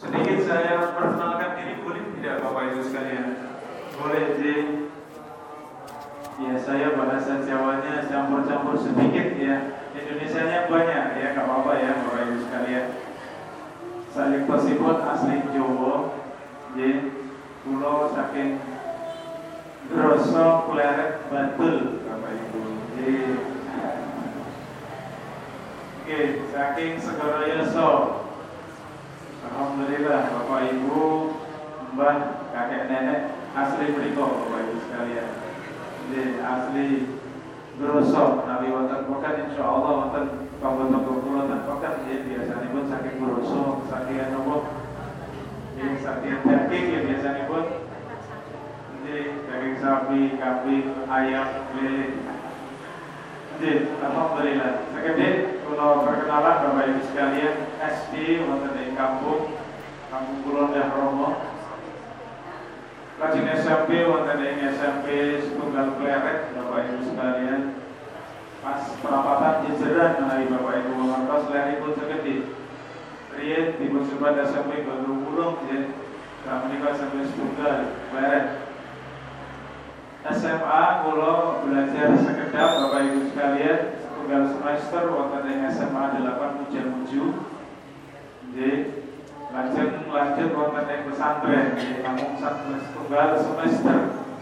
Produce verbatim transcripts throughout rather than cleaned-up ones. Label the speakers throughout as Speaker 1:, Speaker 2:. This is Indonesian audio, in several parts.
Speaker 1: Sedikit saya perkenalkan diri, boleh tidak Bapak Ibu sekalian? Boleh, Ji. Ya, saya bahasa Jawanya campur-campur sedikit ya. Indonesianya banyak ya, nggak apa-apa ya Bapak Ibu sekalian. Saling tersebut asli Jawa, Ji. Pulau saking Grosso Pleret Bantul Bapak Ibu. Ji. Oke, saking Segoro Yoso. Alhamdulillah Bapak Ibu, Mbah, kakek nenek asli beriko Bapak Ibu sekalian. Jadi asli Grosso, Nabi wonten pokan insyaallah wonten panggon-panggon kula ten pokan nggih biasanipun saking Grosso, saking nopo? Nggih saking daging ya biasanipun. Nggih daging sapi, kambing, ayam, lele. Nggih, alhamdulillah. Sakedhik kula perkenalan Bapak Ibu sekalian, S D wonten ing kampung Kampung Kulon Dah Romo. Lajeng S M P wonten ing S M P Setunggal Pleret Bapak Ibu sekalian. Pas perapatan jejeran menawi Bapak Ibu mangertos leripun sekedhik. Riyen dipun sebat S M P Gondrong Wulung nggih. Samenika S M P Setunggal Pleret. S M A kula belajar sekedap Bapak Ibu sekalian. Setunggal semester wonten ing S M A delapan Mujamuju. Nggih. Lajeng lanjut wonten ing pesantren nggih namung setunggal semester.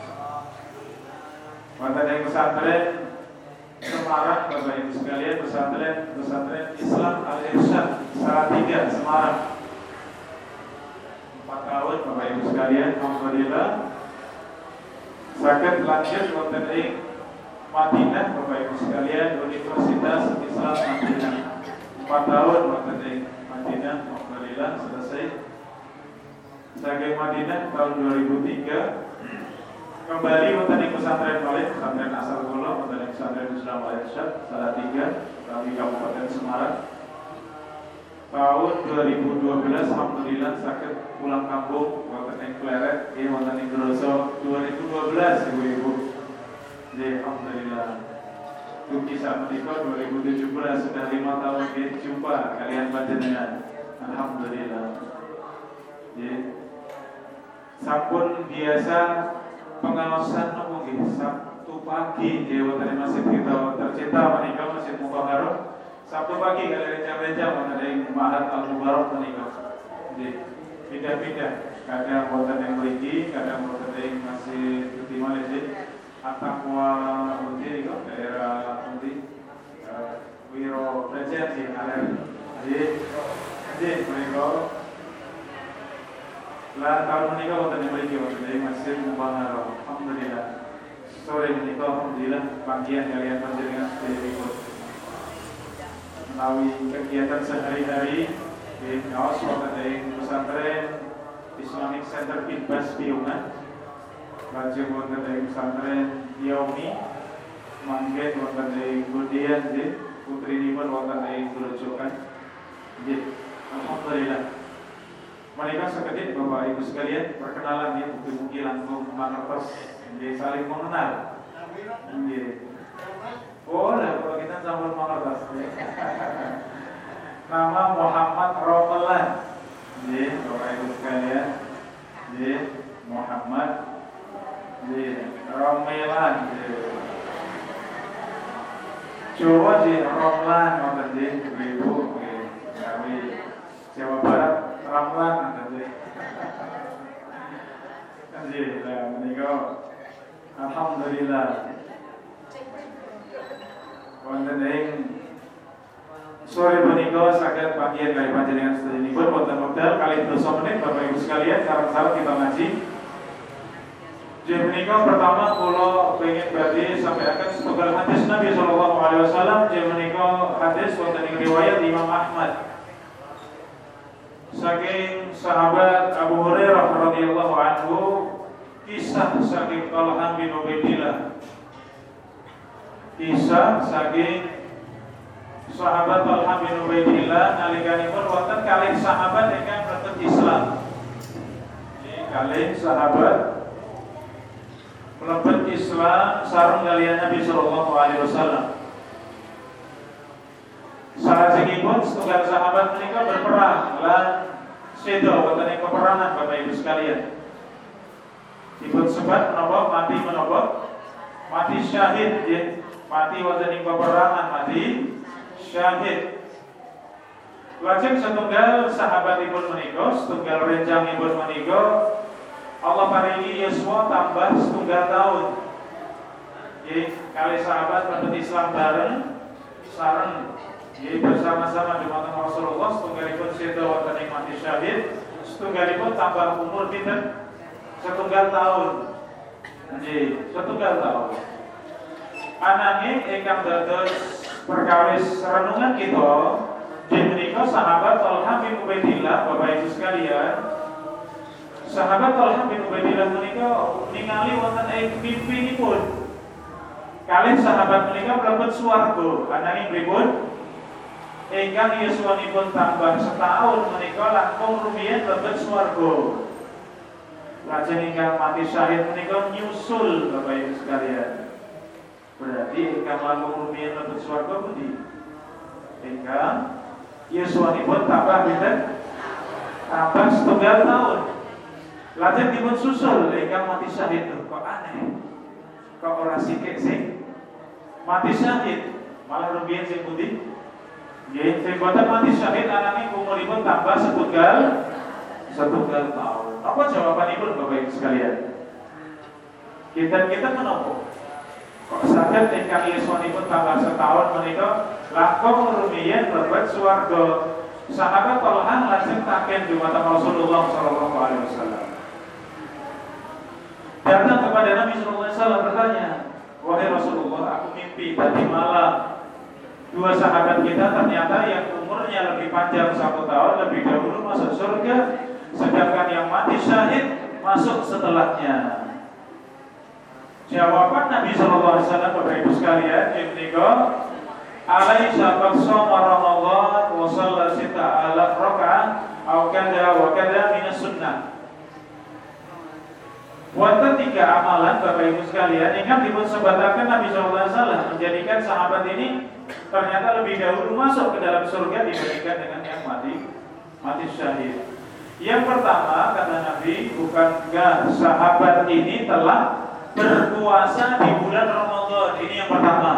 Speaker 1: Wonten ing pesantren Semarang Bapak Ibu sekalian, pesantren pesantren Islam Al-Irsyad Salatiga Semarang. empat tahun Bapak Ibu sekalian, alhamdulillah. Saged lanjut wonten ing Madinah Bapak Ibu sekalian, Universitas Islam Madinah. empat tahun wonten ing Madinah, alhamdulillah selesai. Saking Madinah tahun dua ribu tiga kembali wonten ing pesantren malih, pesantren asal kula wonten ing pesantren Islam Al-Irsyad Salatiga kami Kabupaten Semarang. Tahun dua ribu dua belas alhamdulillah saged pulang kampung wonten ing Pleret nggih wonten ing Grosso dua ribu dua belas Ibu-ibu. Nggih alhamdulillah. Dugi samenika dua ribu tujuh belas sudah lima tahun nggih jumpa kalian panjenengan. Alhamdulillah. Nggih. Sampun biasa pengawasan nopo nggih Sabtu pagi nggih wonten masjid kita tercinta menika Masjid Mubarak. Sabtu pagi kalian jam-jam wonten ing Ma'had Al-Mubarak menika. Nggih. Pindah-pindah, kadang wonten ing mriki, kadang wonten ing Masjid Tuti Malih At-Taqwa Uti kok daerah Uti. Wiro Prejen sing arep. Nggih. Nggih menika lah tahun menika wonten ing mriki wonten ing Masjid Mubarak. Alhamdulillah. Sore menika alhamdulillah panggihan kalian panjenengan sedherek. Menawi kegiatan sehari-hari di kaos wonten ing pesantren Islamic Center Pinbas Piungan. Lajeng wonten ing pesantren Yaumi manggen wonten ing Gudian nggih, putrinipun wonten ing Grojogan. Nggih, alhamdulillah. Menika sekedhik Bapak Ibu sekalian perkenalan ya, mugi-mugi langkung mangertos nggih saling mengenal. Nggih. Boleh kalau kita sama mengertos. Nama Muhammad Romelan. Nggih, Bapak Ibu sekalian. Nggih, Muhammad nggih Romelan. Jawa nggih Romelan wonten nggih Ibu nggih. Kami Jawa Barat Ramlan nggih. Nggih, lah menika alhamdulillah. Wonten ing sore menika saged panggihan kali panjenengan sedherek wonten wekdal kalih dosa menit Bapak Ibu sekalian sareng-sareng kita ngaji. Jadi menika pertama kula pengen badhe sampaikan setunggal hadis Nabi sallallahu alaihi wasallam. Jadi menika hadis wonten ing riwayat Imam Ahmad. Saking sahabat Abu Hurairah radhiyallahu anhu, kisah saking Talha bin Ubaidillah. Kisah saking sahabat Talha bin Ubaidillah nalikanipun wonten kalih sahabat ingkang mlebet Islam. Nggih, kalih sahabat mlebet Islam sareng kaliyan Nabi sallallahu alaihi wasallam. Salajengipun setunggal sahabat menika berperang lan sedo wonten ing peperangan Bapak Ibu sekalian. Dipun sebat menapa mati menapa? Mati syahid nggih. Mati wonten ing peperangan, mati syahid. Lajeng setunggal sahabatipun menika, setunggal renjangipun menika Allah paringi yuswa tambah setunggal tahun. Nggih, kali sahabat mlebet Islam bareng sareng nggih bersama-sama dumateng Rasulullah setunggalipun sedo wonten ing mati syahid, setunggalipun tambah umur pinten? Setunggal tahun. Nggih, setunggal tahun. Ananging ingkang dados perkawis renungan kita di menika sahabat Thalhah bin Ubaidillah, Bapak Ibu sekalian. Sahabat Thalhah bin Ubaidillah menika ningali wonten ing mimpinipun kalih sahabat menika mlebet swarga. Ananging pripun? Ingkang yuswanipun tambah setahun menika langkung rumiyin mlebet swarga. Lajeng ingkang mati syahid menika nyusul Bapak Ibu sekalian. Berarti ingkang langkung rumiyin mlebet swarga pundi? Ingkang yuswanipun tambah pinten? Tambah setunggal tahun. Lajeng dipun susul ingkang mati syahid. Kok aneh? Kok ora sikik sing mati syahid? Malah rumiyin sing pundi? Nggih, sing boten mati syahid ananging umuripun tambah setunggal setunggal tahun. Apa jawabanipun Bapak Ibu sekalian? Kita-kita menapa? Kok saged ingkang yuswanipun tambah setahun menika langkung rumiyin mlebet swarga. Sahabat Thalhah lajeng taken dumateng Rasulullah sallallahu alaihi wasallam. Datang kepada Nabi sallallahu alaihi wasallam bertanya, "Wahai Rasulullah, aku mimpi tadi malam dua sahabat kita ternyata yang umurnya lebih panjang satu tahun lebih dahulu masuk surga, sedangkan yang mati syahid masuk setelahnya." Jawaban Nabi sallallahu alaihi wasallam Bapak Ibu sekalian, menika alaisa qad shoma Ramadan wa shalla sita alaf rakaat aw kada wa kada min sunnah. Wonten tiga amalan Bapak Ibu sekalian ingkang dipun sebataken Nabi sallallahu alaihi wasallam menjadikan sahabat ini ternyata lebih dahulu masuk ke dalam surga dibandingkan dengan yang mati mati syahid. Yang pertama kata Nabi, bukankah sahabat ini telah berpuasa di bulan Ramadan? Ini yang pertama.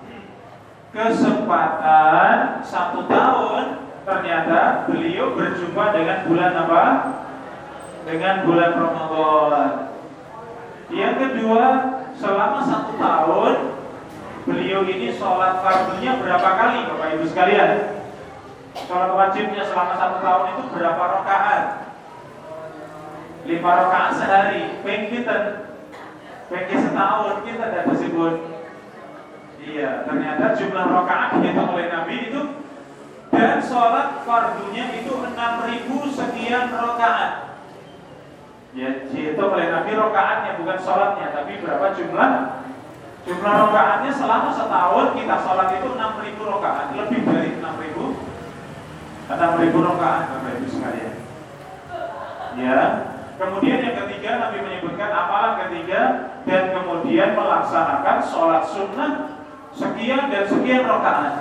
Speaker 1: Kesempatan satu tahun ternyata beliau berjumpa dengan bulan apa? Dengan bulan Ramadan. Yang kedua, selama satu tahun beliau ini sholat fardunya berapa kali Bapak Ibu sekalian? Sholat wajibnya selama satu tahun itu berapa rakaat? Lima rakaat sehari. Peng kita, peng setahun kita ada disebut. Iya, ternyata jumlah rakaat dihitung oleh Nabi itu dan sholat fardunya itu enam ribu sekian rakaat. Ya, dihitung oleh Nabi rakaatnya bukan sholatnya, tapi berapa jumlah? Jumlah rakaatnya selama setahun kita sholat itu enam ribu rakaat, lebih dari enam ribu rakaat Bapak Ibu sekalian. Ya. Kemudian yang ketiga Nabi menyebutkan amalan ketiga dan kemudian melaksanakan sholat sunnah sekian dan sekian rakaat.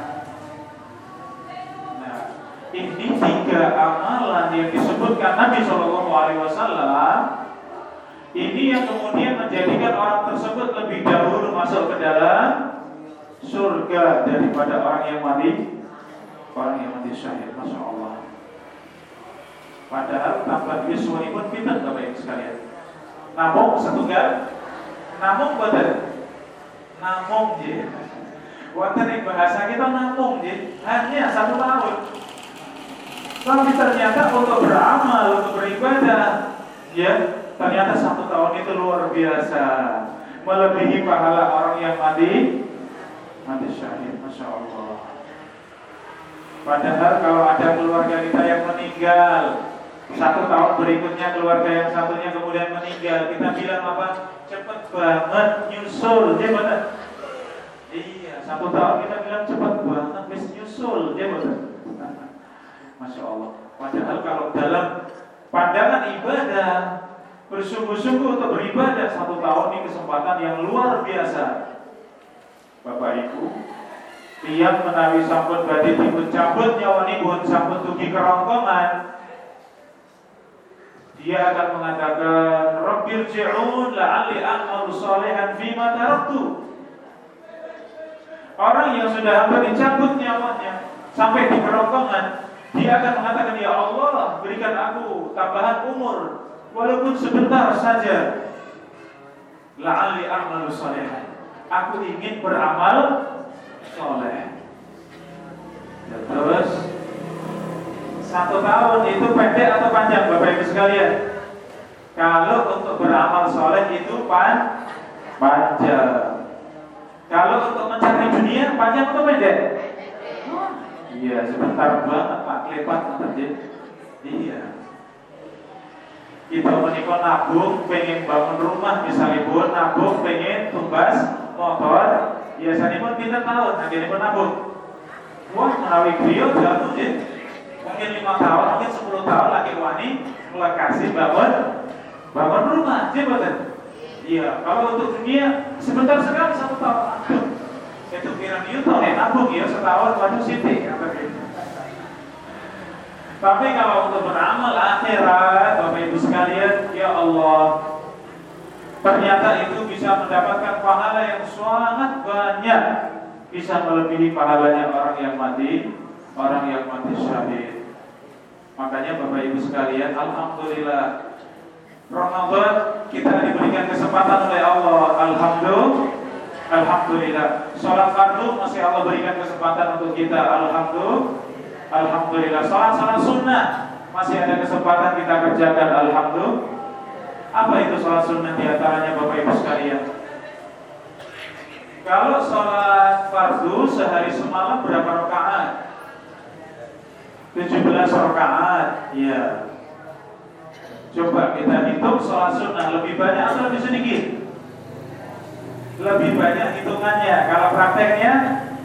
Speaker 1: Nah, ini tiga amalan yang disebutkan Nabi Shallallahu Alaihi Wasallam. Ini yang kemudian menjadikan orang tersebut lebih dahulu masuk ke dalam surga daripada orang yang mati, orang yang mati syahid. Masya Allah. Padahal tambah yuswanipun pinten Bapak Ibu sekalian. Namung setunggal, namung boten, namung je. Wonten ing bahasa kita namung je, hanya satu tahun. Tapi ternyata untuk beramal, untuk beribadah, ya ternyata satu tahun itu luar biasa, melebihi pahala orang yang mati mati syahid. Masya Allah. Padahal kalau ada keluarga kita yang meninggal, satu tahun berikutnya keluarga yang satunya kemudian meninggal, kita bilang apa? Cepet banget nyusul, dia benar. Iya, satu tahun kita bilang cepet banget bis nyusul, dia benar. Masya Allah. Padahal kalau dalam pandangan ibadah, bersungguh-sungguh untuk beribadah, satu tahun ini kesempatan yang luar biasa. Bapak Ibu, tiang menawi sampun badhe dipun cabut nyawanipun sampun dugi kerongkongan. dia akan mengatakan Rabbirji'un la'alli a'malu shalihan fima taraktu. Orang yang sudah hampir dicabut nyawanya sampai di kerongkongan, dia akan mengatakan, ya Allah, berikan aku tambahan umur walaupun sebentar saja. La'alli a'malu shalihan, aku ingin beramal soleh. Terus satu tahun itu pendek atau panjang Bapak Ibu sekalian? Kalau untuk beramal soleh itu pan panjang. Kalau untuk mencari dunia panjang atau pendek? Iya, sebentar banget Pak, lepas nanti. Iya. Kita menikah nabung, pengen bangun rumah misalnya pun, nabung pengen tumbas motor, biasanya pun kita tahun, akhirnya pun nabung. Wah, menawi beliau jatuh ya. Mungkin lima tahun, mungkin sepuluh tahun lagi wani mulai kasih bangun bangun rumah, jabatan. Iya, kalau untuk dunia sebentar sekali satu tahun. Aduh, itu kira dia tahun ya nabung ya setahun waduh siti. Tapi kalau untuk beramal akhirat, Bapak Ibu sekalian, ya Allah, ternyata itu bisa mendapatkan pahala yang sangat banyak, bisa melebihi pahalanya orang yang mati, orang yang mati syahid. Makanya Bapak Ibu sekalian, alhamdulillah Ramadan kita diberikan kesempatan oleh Allah. Alhamdulillah, alhamdulillah. Salat fardu masih Allah berikan kesempatan untuk kita. Alhamdulillah, alhamdulillah. Salat-salat sunnah masih ada kesempatan kita kerjakan. Alhamdulillah. Apa itu salat sunnah diantaranya Bapak Ibu sekalian? Kalau salat fardu sehari semalam berapa rakaat? tujuh belas rakaat, ya. Coba kita hitung sholat sunnah lebih banyak atau lebih sedikit? Lebih banyak hitungannya. Kalau prakteknya,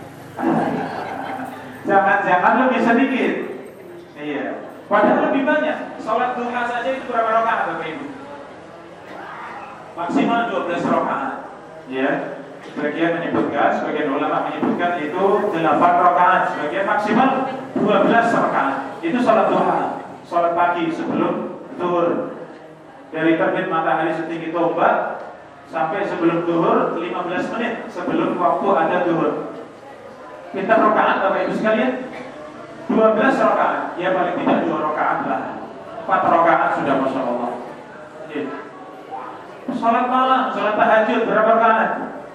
Speaker 1: jangan-jangan lebih sedikit. Iya. Padahal lebih banyak. Sholat duha saja itu berapa rakaat, Bapak Ibu? Maksimal dua belas rakaat. Ya. Sebagian menyebutkan, sebagian ulama menyebutkan itu delapan rakaat. Sebagian maksimal dua belas rakaat. Itu sholat duha, sholat pagi sebelum zuhur. Dari terbit matahari setinggi tombak sampai sebelum zuhur lima belas menit sebelum waktu ada zuhur. Kita rakaat Bapak Ibu sekalian dua belas rakaat. Ya paling tidak dua rakaat lah. empat rakaat sudah Masya Allah. Sholat malam, sholat tahajud berapa rakaat?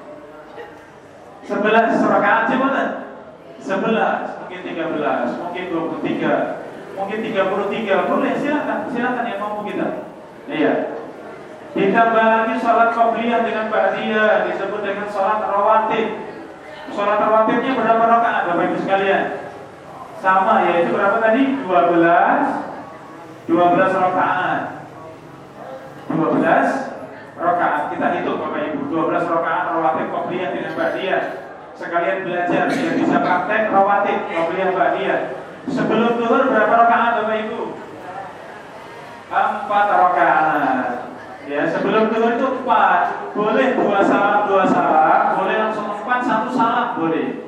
Speaker 1: sebelas rakaat gimana? sebelas, mungkin tiga belas, mungkin dua puluh tiga, mungkin tiga puluh tiga. Boleh, silakan, silakan yang mampu kita. Iya. Ditambah lagi salat qabliyah dengan ba'diyah, disebut dengan salat rawatib. Salat rawatibnya berapa rakaat Bapak Ibu sekalian? Sama, yaitu berapa tadi? dua belas dua belas rakaat. dua belas rakaat. Kita hitung Bapak Ibu, dua belas rakaat rawatib qabliyah dengan ba'diyah. Sekalian belajar biar bisa praktek rawatib qabliyah ba'diyah. Sebelum zuhur berapa rakaat Bapak Ibu? empat rakaat. Ya, sebelum zuhur itu empat. Boleh dua salam, dua salam, boleh langsung empat, satu salam boleh.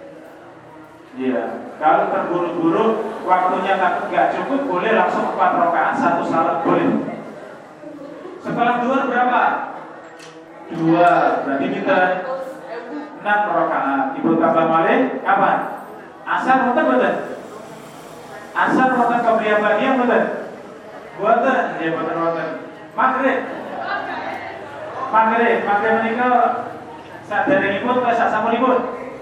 Speaker 1: Iya, kalau terburu-buru waktunya takut nggak cukup, boleh langsung empat rakaat, satu salam boleh. Setelah zuhur berapa? Dua, berarti kita enam rakaat. Ibu tambah balik kapan? Asar betul betul. Asar betul qabliyah ba'diyah betul. Buatan, ya buatan buatan. Maghrib, maghrib, maghrib menikah. Saat dari ibu, saat sampun ibu.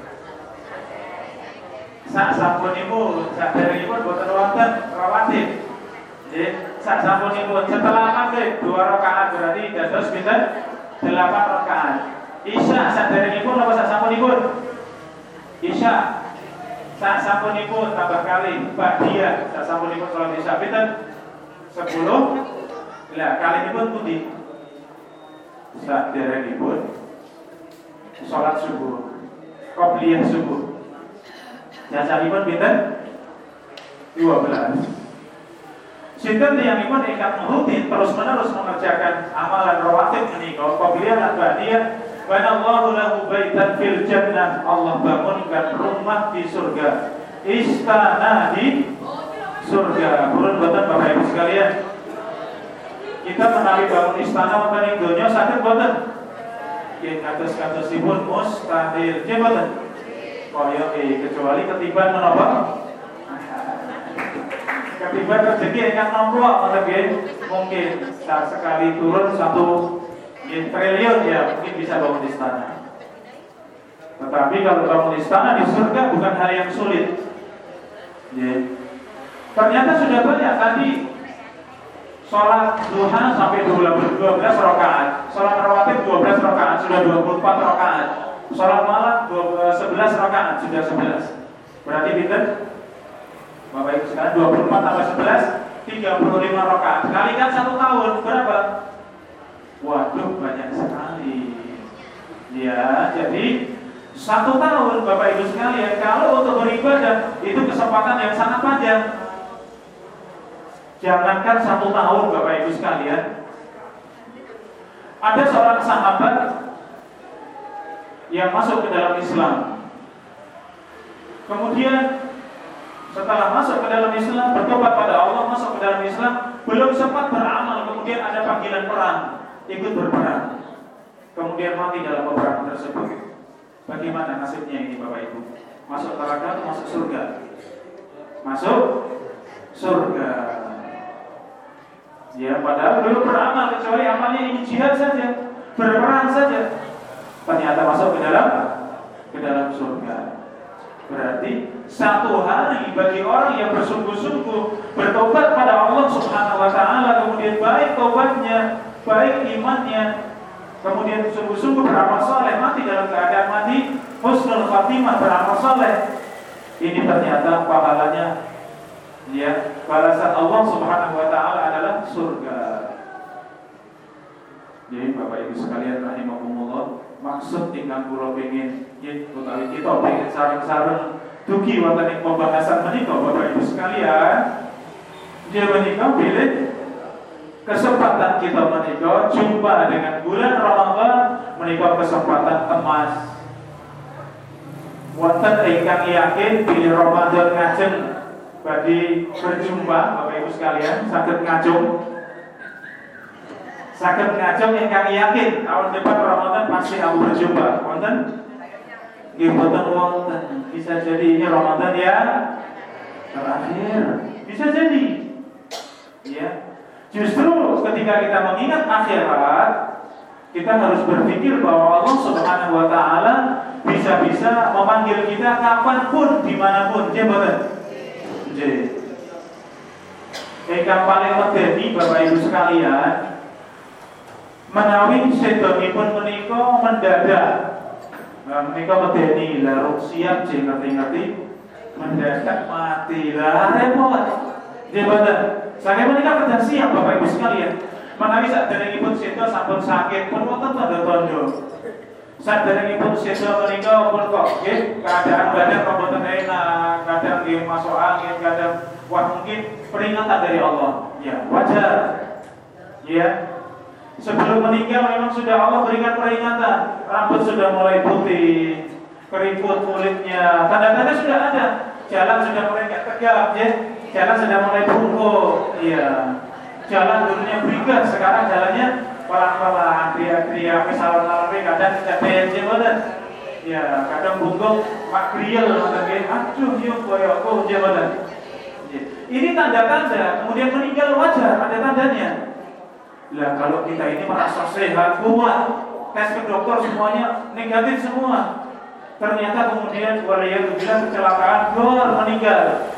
Speaker 1: Saat sampun ibu, saat dari ibu buatan buatan rawatib. Jadi saat sampun ibu setelah maghrib dua rakaat berarti dados pinten? Delapan rakaat. Isya saat dari ibu apa saat sampun ibu? Isya saat sampun ibu tambah kali ba'diyah saat sampun ibu sholat isya pinten? Sepuluh. Lah kali ibu pundi? Saat dari ibu sholat subuh, qabliyah subuh. Jasa ibu pinten? Dua belas. Sinten yang ibu ikat rutin terus menerus mengerjakan amalan rawatib menikah qabliyah lan ba'diyah. Banallahu lahu baitan fil jannah. Allah bangunkan rumah di surga, istana di surga. Burun buatan Bapak Ibu sekalian. kita menawi bangun istana wonten ing donya saged boten? Nggih kados-kadosipun mustahil. Nggih boten? Kaya kecuali ketiban menapa? Ketiban rezeki ingkang nampa ngoten nggih. Mungkin sekali turun satu triliun ya mungkin bisa bangun istana. Tetapi kalau bangun istana di surga bukan hal yang sulit. Ya. Ternyata sudah banyak tadi sholat duha sampai dua belas rakaat, sholat rawatib dua belas rakaat sudah dua puluh empat rakaat, sholat malam sebelas rakaat sudah sebelas. Berarti pinter? Bapak Ibu sekalian dua puluh empat tambah sebelas tiga puluh lima rakaat. Kalikan satu tahun berapa? Waduh banyak sekali. Ya, jadi satu tahun Bapak Ibu sekalian kalau untuk beribadah itu kesempatan yang sangat panjang. Jangankan satu tahun Bapak Ibu sekalian, ada seorang sahabat yang masuk ke dalam Islam. Kemudian setelah masuk ke dalam Islam, bertobat pada Allah, masuk ke dalam Islam, belum sempat beramal, kemudian ada panggilan perang, ikut berperang. Kemudian mati dalam peperangan tersebut. Bagaimana nasibnya ini Bapak Ibu? Masuk neraka atau masuk surga? Masuk surga. Ya, padahal belum beramal kecuali amalnya ini jihad saja, berperang saja. Ternyata masuk ke dalam ke dalam surga. Berarti satu hari bagi orang yang bersungguh-sungguh bertobat pada Allah Subhanahu wa taala, kemudian baik tobatnya, baik imannya, kemudian sungguh-sungguh beramal saleh, mati dalam keadaan mati husnul khatimah, beramal saleh. Ini ternyata pahalanya ya, balasan Allah Subhanahu wa taala adalah surga. Jadi Bapak Ibu sekalian rahimakumullah, maksud ingkang kula pengin yen utawi kita pengin sareng-sareng dugi wonten ing pembahasan menika Bapak Ibu sekalian. Dia menika pilih kesempatan kita menika jumpa dengan bulan Ramadan menika kesempatan emas. Wonten ingkang yakin pilih Ramadan ngajeng bagi berjumpa Bapak Ibu sekalian, saged ngajung saged ngajung ingkang yakin tahun depan Ramadan pasti aku berjumpa. Wonten? Nggih boten wonten. Bisa jadi ini Ramadan ya terakhir. Bisa jadi. Ya. Justru ketika kita mengingat akhirat, kita harus berpikir bahwa Allah Subhanahu wa taala bisa-bisa memanggil kita kapanpun, dimanapun. Nggih boten? Ingkang paling medeni Bapak Ibu sekalian, menawi sedonipun menika mendadak. Menika medeni lah siap jeng ngerti-ngerti mendadak mati lah repot. Nggih boten? Saya menika kedah siap Bapak Ibu sekalian. Menawi saderengipun sedo sampun sakit pun wonten tanda-tanda. Saderengipun sedo menika pun kok nggih keadaan badan kok boten enak, kadang nggih masuk angin, kadang wah mungkin peringatan dari Allah. Ya, wajar. Ya. Sebelum meninggal memang sudah Allah berikan peringatan. Rambut sudah mulai putih, keriput kulitnya, tanda-tanda sudah ada. Jalan sudah mulai enggak tegap, ya. Jalan sudah mulai bungkuk. Iya. Jalan dulunya berigas, sekarang jalannya pelan-pelan, kriya-kriya, misalnya kadang cepet jebotan. Ya, kadang bungkuk, mak kriel, ngoten aduh, yuk koyokku jebotan. Ini tanda-tanda, kemudian meninggal wajar, ada tandanya. Lah kalau kita ini merasa sehat, kuat, tes ke dokter semuanya negatif semua. Ternyata kemudian waliyadzubillah kecelakaan, gor meninggal.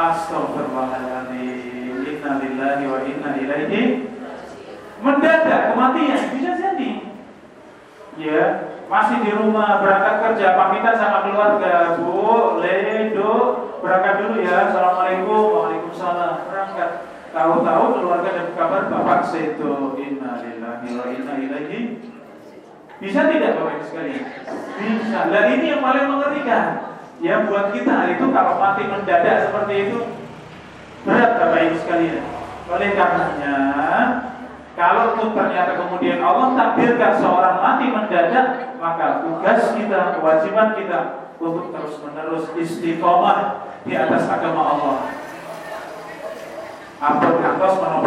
Speaker 1: Astagfirullahaladzim, inna lillahi wa inna ilaihi. Mendadak kematian, bisa jadi. Ya, masih di rumah berangkat kerja, pamitan sama keluarga, Bu, Ledo, berangkat dulu ya. Assalamualaikum, waalaikumsalam, berangkat. Tahu-tahu keluarga dan kabar bapak sedo, inna lillahi wa inna ilaihi. Bisa tidak Bapak Ibu sekalian? Bisa. Lah ini yang paling mengerikan. Ya buat kita itu kalau mati mendadak seperti itu berat Bapak Ibu sekalian. Oleh karenanya, kalau pun ternyata kemudian Allah takdirkan seorang mati mendadak, maka tugas kita, kewajiban kita untuk terus-menerus istiqomah di atas agama Allah. Ampun kantos menopot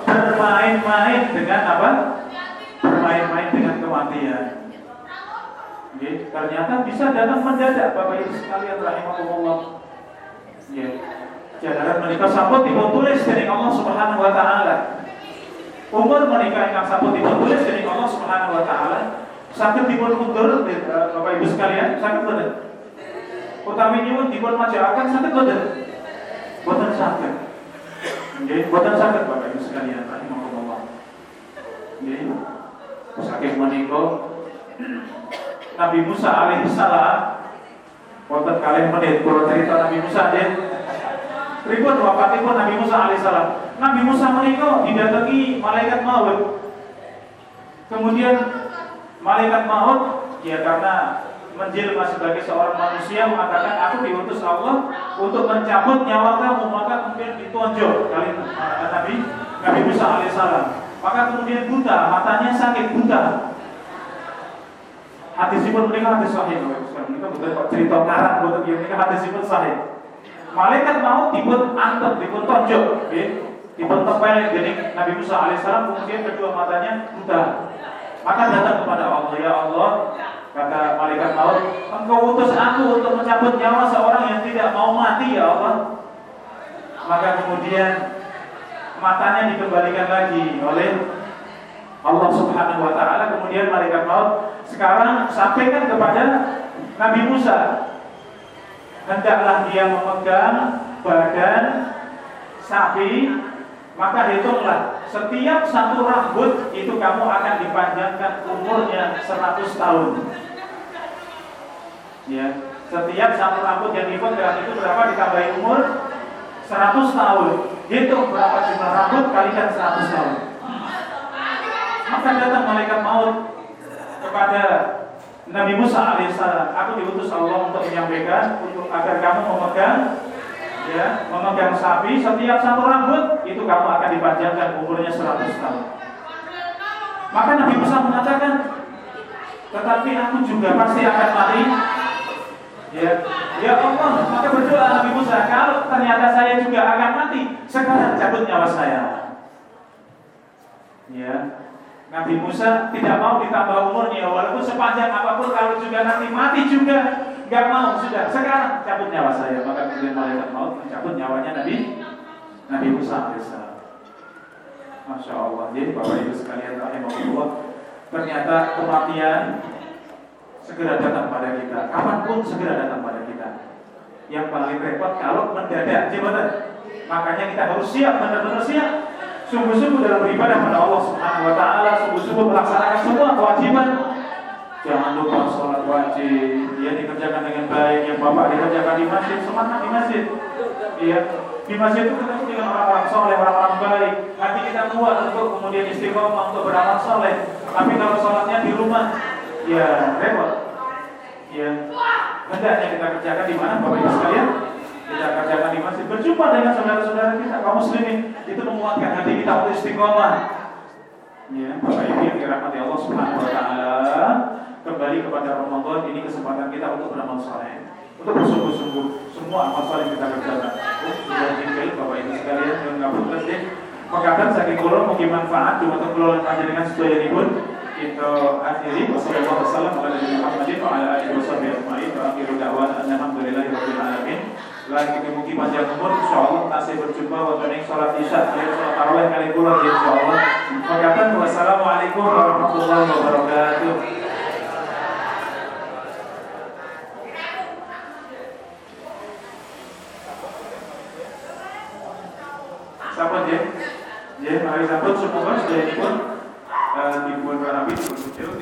Speaker 1: bermain-main dengan apa? Bermain-main dengan kematian. Oke, ternyata bisa datang mendadak, Bapak Ibu sekalian rahimahumullah. Ya, jadaran menikah sampun dipun tulis dening Allah Subhanahu wa taala. Umur menikah ingkang sampun dipun tulis dening Allah Subhanahu wa taala. Saged dipun undur Bapak Ibu sekalian, saged boten? Utawi nyuwun dipun majakaken saged boten? Boten saged. Nggih, boten saged Bapak Ibu sekalian rahimahumullah. Nggih. Saking menika Nabi Musa alaihissalam wonten kalih menit kula cerita Nabi Musa nggih. Pripun wafatipun Nabi Musa alaihissalam? Nabi Musa menika didatangi malaikat maut. Kemudian malaikat maut ya karena menjelma sebagai seorang manusia mengatakan aku diutus Allah untuk mencabut nyawa kamu, maka kemudian ditonjok kali Nabi Nabi Musa alaihissalam. Maka kemudian buta, matanya sakit buta. Hadisipun menika hadis sahih. Menika bukan kok cerita ngarang boten nggih, menika hadisipun sahih. Malaikat maut dipun antem, dipun tonjok, nggih. Dipun tepel dening Nabi Musa alaihissalam, kemudian kedua matanya buta. Maka datang kepada Allah, ya Allah, kata malaikat maut, engkau utus aku untuk mencabut nyawa seorang yang tidak mau mati, ya Allah. Maka kemudian matanya dikembalikan lagi oleh Allah Subhanahu wa taala. Kemudian malaikat maut sekarang sampaikan kepada Nabi Musa, hendaklah dia memegang badan sapi, maka hitunglah setiap satu rambut itu kamu akan dipanjangkan umurnya seratus tahun. Ya, setiap satu rambut yang dipegang itu berapa ditambahi umur? seratus tahun. Hitung berapa jumlah rambut kalikan seratus tahun. Maka datang malaikat maut kepada Nabi Musa alaihissalam, aku diutus Allah untuk menyampaikan untuk agar kamu memegang ya, memegang sapi, setiap satu rambut itu kamu akan dipanjangkan umurnya seratus tahun. Maka Nabi Musa mengatakan, tetapi aku juga pasti akan mati. Ya, ya Allah, maka berdoa Nabi Musa, kalau ternyata saya juga akan mati, sekarang cabut nyawa saya. Ya, Nabi Musa tidak mau ditambah umurnya, walaupun sepanjang apapun, kalau juga nanti mati juga nggak mau, sudah sekarang cabut nyawa saya. Maka kemudian malaikat maut mencabut nyawanya Nabi Nabi Musa alaihissalam. Masya Allah, jadi Bapak Ibu sekalian rahimahullah, ternyata kematian segera datang pada kita, kapanpun segera datang pada kita. Yang paling repot kalau mendadak, jabatan. Makanya kita harus siap, benar-benar siap, sungguh-sungguh dalam beribadah pada Allah Subhanahu Wa Taala, sungguh-sungguh melaksanakan semua kewajiban. Jangan lupa sholat wajib, dia dikerjakan dengan baik. Yang bapak dikerjakan di masjid, semangat di masjid. Iya, di masjid itu ketemu dengan orang-orang soleh, orang-orang baik. Nanti kita kuat untuk kemudian istiqomah untuk beramal soleh. Tapi kalau sholatnya di rumah, ya repot. Ya, hendaknya kita kerjakan di mana, Bapak Ibu sekalian? Kita kerjakan di masjid, berjumpa dengan saudara-saudara kita kaum muslimin, itu menguatkan hati kita untuk istiqomah. Ya, Bapak Ibu yang dirahmati Allah Subhanahu Wa Taala, kembali kepada Ramadan ini kesempatan kita untuk beramal saleh, untuk bersungguh-sungguh semua amal saleh kita kerjakan. Oh, sudah tinggal Bapak Ibu sekalian yang ngapunten deh. Makaten saking kula mugi manfaat dumateng kula lan panjenengan sedayanipun. Kita akhiri wassalamualaikum warahmatullahi wabarakatuh wa ala alihi washabihi ajmain wa akhiru da'wana alhamdulillahi rabbil alamin. Lagi mugi panjang umur insyaallah tasih berjumpa wonten ing salat Isya kaliyan salat tarawih kali kula insyaallah. Makaten wassalamualaikum warahmatullahi wabarakatuh. Sampun nggih. Nggih, mari sampun semoga sedaya dipun dipun rapi dipun